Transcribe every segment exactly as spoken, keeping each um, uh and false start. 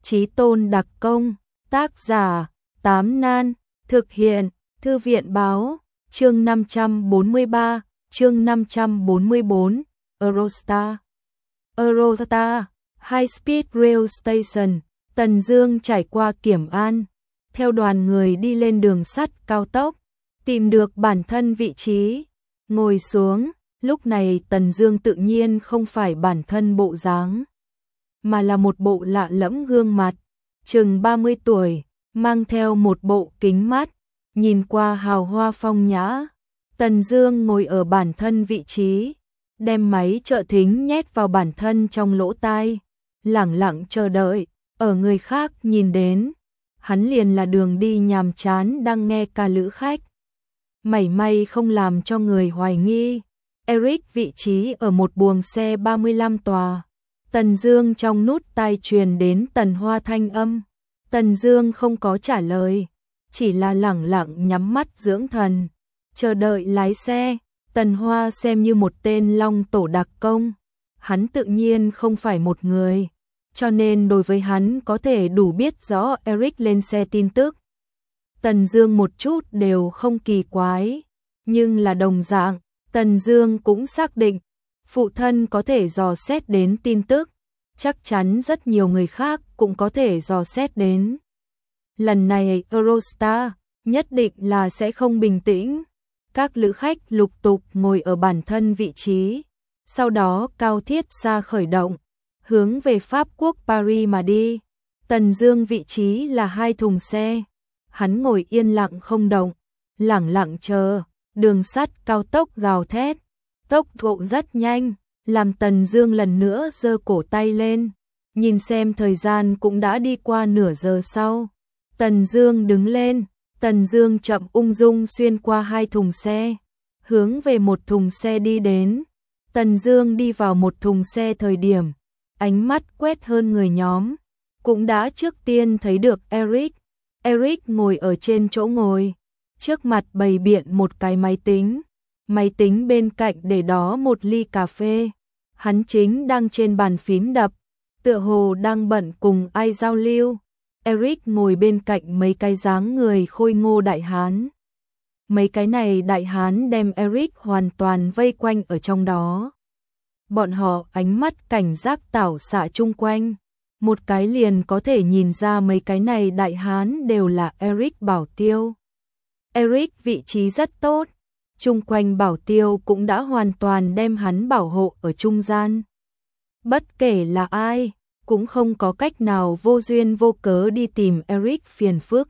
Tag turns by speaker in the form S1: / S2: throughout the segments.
S1: Chí Tôn đặc công, tác giả, Tám Nan, thực hiện, Thư viện báo, chương năm trăm bốn mươi ba, chương năm trăm bốn mươi bốn, Eurostar. Eurostar, High Speed Rail Station, Tần Dương trải qua kiểm an, theo đoàn người đi lên đường sắt cao tốc, tìm được bản thân vị trí, ngồi xuống. Lúc này Tần Dương tự nhiên không phải bản thân bộ dáng, mà là một bộ lạ lẫm gương mặt, chừng ba mươi tuổi, mang theo một bộ kính mát, nhìn qua hào hoa phong nhã. Tần Dương ngồi ở bản thân vị trí, đem máy trợ thính nhét vào bản thân trong lỗ tai, lẳng lặng chờ đợi, ở người khác nhìn đến, hắn liền là đường đi nhàm chán đang nghe ca lữ khách. Mảy may không làm cho người hoài nghi. Eric vị trí ở một buồng xe ba mươi lăm tòa. Tần Dương trong nút tai truyền đến Tần Hoa thanh âm. Tần Dương không có trả lời, chỉ là lẳng lặng nhắm mắt dưỡng thần, chờ đợi lái xe. Tần Hoa xem như một tên long tổ đặc công, hắn tự nhiên không phải một người, cho nên đối với hắn có thể đủ biết rõ Eric lên xe tin tức. Tần Dương một chút đều không kỳ quái, nhưng là đồng dạng, Tần Dương cũng xác định, phụ thân có thể dò xét đến tin tức, chắc chắn rất nhiều người khác cũng có thể dò xét đến. Lần này Eurostar nhất định là sẽ không bình tĩnh. Các lữ khách lục tục ngồi ở bản thân vị trí, sau đó cao thiết xa khởi động, hướng về Pháp quốc Paris mà đi. Tần Dương vị trí là hai thùng xe, hắn ngồi yên lặng không động, lẳng lặng chờ. Đường sắt cao tốc gào thét, tốc độ rất nhanh, làm Tần Dương lần nữa giơ cổ tay lên, nhìn xem thời gian cũng đã đi qua nửa giờ sau. Tần Dương đứng lên, Tần Dương chậm ung dung xuyên qua hai thùng xe, hướng về một thùng xe đi đến. Tần Dương đi vào một thùng xe thời điểm, ánh mắt quét hơn người nhóm, cũng đã trước tiên thấy được Eric. Eric ngồi ở trên chỗ ngồi, trước mặt bày biện một cái máy tính, máy tính bên cạnh để đó một ly cà phê. Hắn chính đang trên bàn phím đập, tựa hồ đang bận cùng ai giao lưu. Eric ngồi bên cạnh mấy cái dáng người khôi ngô đại hán. Mấy cái này đại hán đem Eric hoàn toàn vây quanh ở trong đó. Bọn họ ánh mắt cảnh giác tảo xạ chung quanh, một cái liền có thể nhìn ra mấy cái này đại hán đều là Eric bảo tiêu. Eric vị trí rất tốt, chung quanh bảo tiêu cũng đã hoàn toàn đem hắn bảo hộ ở trung gian. Bất kể là ai, cũng không có cách nào vô duyên vô cớ đi tìm Eric phiền phức.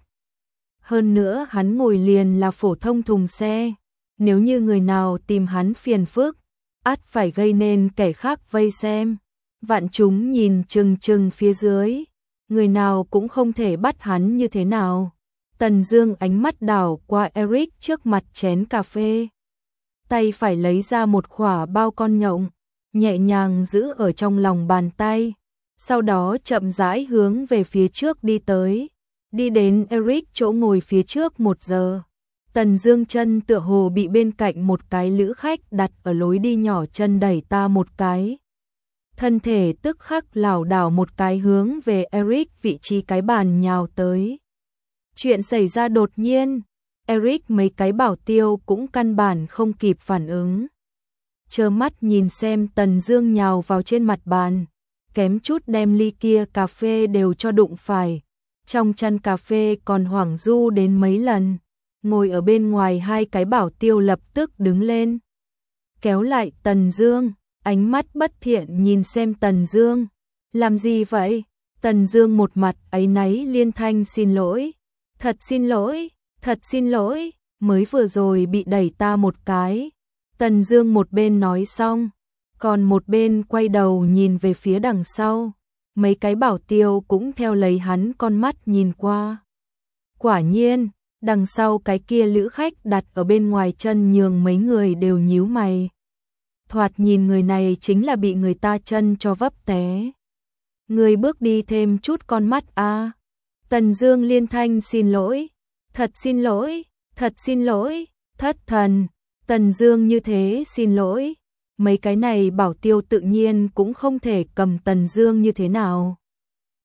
S1: Hơn nữa hắn ngồi liền là phổ thông thùng xe, nếu như người nào tìm hắn phiền phức, ắt phải gây nên kẻ khác vây xem. Vạn chúng nhìn chừng chừng phía dưới, người nào cũng không thể bắt hắn như thế nào. Tần Dương ánh mắt đảo qua Eric trước mặt chén cà phê, tay phải lấy ra một khỏa bao con nhộng, nhẹ nhàng giữ ở trong lòng bàn tay, sau đó chậm rãi hướng về phía trước đi tới, đi đến Eric chỗ ngồi phía trước một giờ. Tần Dương chân tựa hồ bị bên cạnh một cái lữ khách đặt ở lối đi nhỏ chân đẩy ta một cái, thân thể tức khắc lảo đảo một cái hướng về Eric vị trí cái bàn nhào tới. Chuyện xảy ra đột nhiên, Eric mấy cái bảo tiêu cũng căn bản không kịp phản ứng. Trơ mắt nhìn xem Tần Dương nhào vào trên mặt bàn, kém chút đem ly kia cà phê đều cho đụng phải. Trong chăn cà phê còn hoảng du đến mấy lần. Ngồi ở bên ngoài hai cái bảo tiêu lập tức đứng lên, kéo lại Tần Dương, ánh mắt bất thiện nhìn xem Tần Dương. Làm gì vậy? Tần Dương một mặt áy náy liên thanh xin lỗi. Thật xin lỗi, thật xin lỗi, mới vừa rồi bị đẩy ta một cái. Tần Dương một bên nói xong, còn một bên quay đầu nhìn về phía đằng sau. Mấy cái bảo tiêu cũng theo lấy hắn con mắt nhìn qua. Quả nhiên, đằng sau cái kia lữ khách đặt ở bên ngoài chân nhường mấy người đều nhíu mày. Thoạt nhìn người này chính là bị người ta chân cho vấp té. Người bước đi thêm chút con mắt a. À. Tần Dương liên thanh xin lỗi, thật xin lỗi, thật xin lỗi, thất thần. Tần Dương như thế xin lỗi, mấy cái này bảo tiêu tự nhiên cũng không thể cầm Tần Dương như thế nào.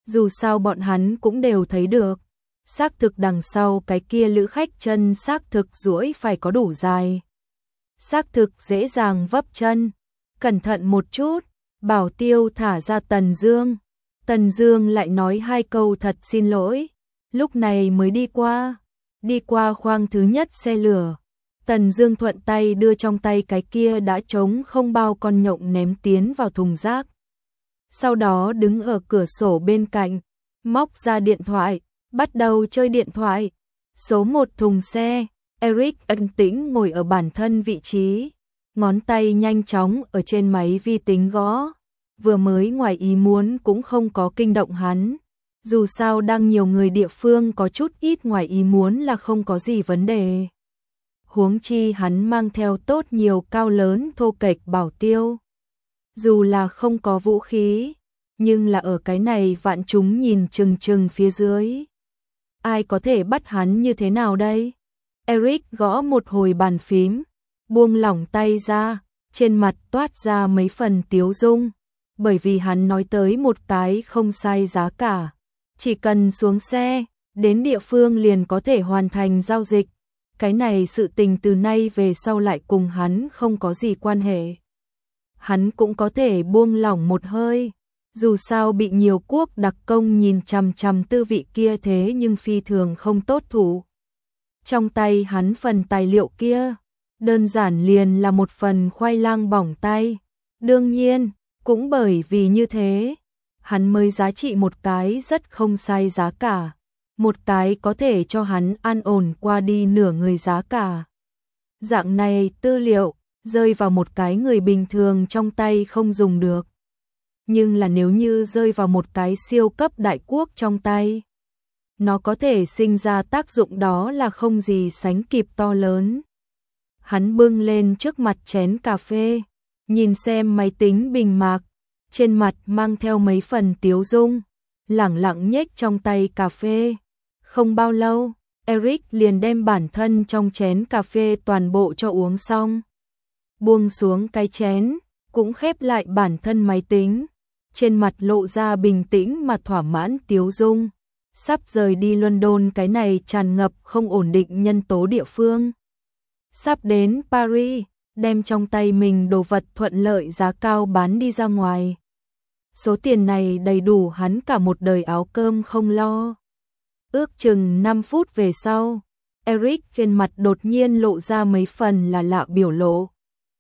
S1: Dù sao bọn hắn cũng đều thấy được. Xác thực đằng sau cái kia lữ khách chân xác thực duỗi phải có đủ dài. Xác thực dễ dàng vấp chân. Cẩn thận một chút, Bảo Tiêu thả ra Tần Dương. Tần Dương lại nói hai câu thật xin lỗi. Lúc này mới đi qua. Đi qua khoang thứ nhất xe lửa. Tần Dương thuận tay đưa trong tay cái kia đã trống không bao con nhộng ném tiến vào thùng rác. Sau đó đứng ở cửa sổ bên cạnh, móc ra điện thoại, bắt đầu chơi điện thoại. Số một thùng xe, Eric ân tĩnh ngồi ở bản thân vị trí, ngón tay nhanh chóng ở trên máy vi tính gõ. Vừa mới ngoài ý muốn cũng không có kinh động hắn. Dù sao đang nhiều người địa phương có chút ít ngoài ý muốn là không có gì vấn đề. Huống chi hắn mang theo tốt nhiều cao lớn thô kệch Bảo Tiêu. Dù là không có vũ khí, nhưng là ở cái này vạn chúng nhìn chừng chừng phía dưới. Ai có thể bắt hắn như thế nào đây? Eric gõ một hồi bàn phím, buông lỏng tay ra, trên mặt toát ra mấy phần tiếu dung. Bởi vì hắn nói tới một cái không sai giá cả. Chỉ cần xuống xe, đến địa phương liền có thể hoàn thành giao dịch. Cái này sự tình từ nay về sau lại cùng hắn không có gì quan hệ. Hắn cũng có thể buông lỏng một hơi. Dù sao bị nhiều quốc đặc công nhìn chằm chằm tư vị kia thế nhưng phi thường không tốt thủ. Trong tay hắn phần tài liệu kia, đơn giản liền là một phần khoai lang bỏng tay. Đương nhiên, cũng bởi vì như thế, hắn mới giá trị một cái rất không sai giá cả. Một cái có thể cho hắn an ổn qua đi nửa người giá cả. Dạng này tư liệu, rơi vào một cái người bình thường trong tay không dùng được. Nhưng là nếu như rơi vào một cái siêu cấp đại quốc trong tay, nó có thể sinh ra tác dụng đó là không gì sánh kịp to lớn. Hắn bưng lên trước mặt chén cà phê, nhìn xem máy tính bình mạc, trên mặt mang theo mấy phần tiếu dung, lẳng lặng nhếch trong tay cà phê. Không bao lâu, Eric liền đem bản thân trong chén cà phê toàn bộ cho uống xong. Buông xuống cái chén, cũng khép lại bản thân máy tính. Trên mặt lộ ra bình tĩnh mà thỏa mãn tiếu dung. Sắp rời đi London cái này tràn ngập không ổn định nhân tố địa phương. Sắp đến Paris, đem trong tay mình đồ vật thuận lợi giá cao bán đi ra ngoài. Số tiền này đầy đủ hắn cả một đời áo cơm không lo. Ước chừng năm phút về sau, Eric trên mặt đột nhiên lộ ra mấy phần là lạ biểu lộ.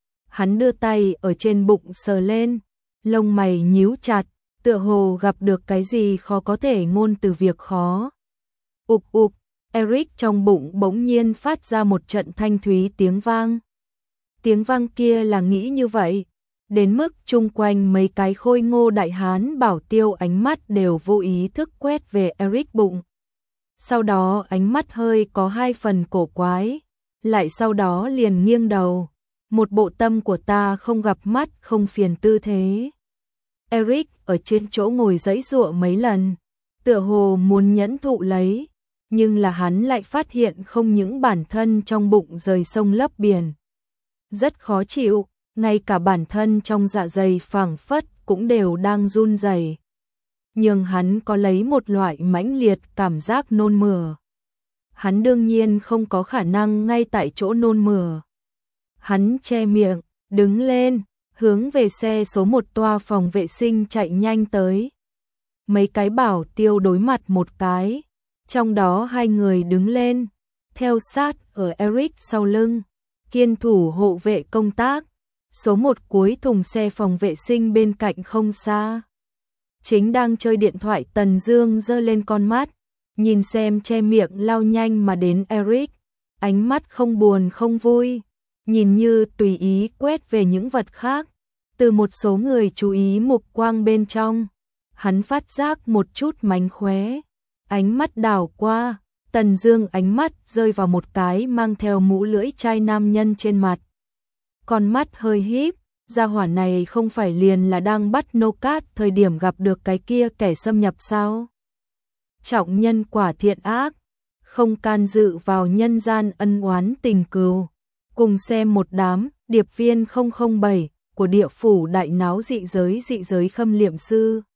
S1: Hắn đưa tay ở trên bụng sờ lên, lông mày nhíu chặt, tựa hồ gặp được cái gì khó có thể ngôn từ việc khó. Ục ục, Eric trong bụng bỗng nhiên phát ra một trận thanh thúy tiếng vang. Tiếng vang kia là nghĩ như vậy, đến mức chung quanh mấy cái khôi ngô đại hán Bảo Tiêu ánh mắt đều vô ý thức quét về Eric bụng. Sau đó ánh mắt hơi có hai phần cổ quái, lại sau đó liền nghiêng đầu, một bộ tâm của ta không gặp mắt không phiền tư thế. Eric ở trên chỗ ngồi giãy giụa mấy lần, tựa hồ muốn nhẫn thụ lấy, nhưng là hắn lại phát hiện không những bản thân trong bụng rời sông lấp biển. Rất khó chịu, ngay cả bản thân trong dạ dày phảng phất cũng đều đang run rẩy. Nhưng hắn có lấy một loại mãnh liệt cảm giác nôn mửa. Hắn đương nhiên không có khả năng ngay tại chỗ nôn mửa. Hắn che miệng, đứng lên, hướng về xe số một toa phòng vệ sinh chạy nhanh tới. Mấy cái Bảo Tiêu đối mặt một cái, trong đó hai người đứng lên, theo sát ở Eric sau lưng, kiên thủ hộ vệ công tác. Số một cuối thùng xe phòng vệ sinh bên cạnh không xa. Chính đang chơi điện thoại Tần Dương giơ lên con mắt, nhìn xem che miệng lao nhanh mà đến Eric, ánh mắt không buồn không vui, nhìn như tùy ý quét về những vật khác. Từ một số người chú ý mục quang bên trong, hắn phát giác một chút mánh khóe, ánh mắt đảo qua, Tần Dương ánh mắt rơi vào một cái mang theo mũ lưỡi chai nam nhân trên mặt. Con mắt hơi híp, gia hỏa này không phải liền là đang bắt nô cát thời điểm gặp được cái kia kẻ xâm nhập sao? Trọng nhân quả thiện ác, không can dự vào nhân gian ân oán tình cừu. Cùng xem một đám điệp viên không không bảy của địa phủ đại náo dị giới dị giới khâm liệm sư.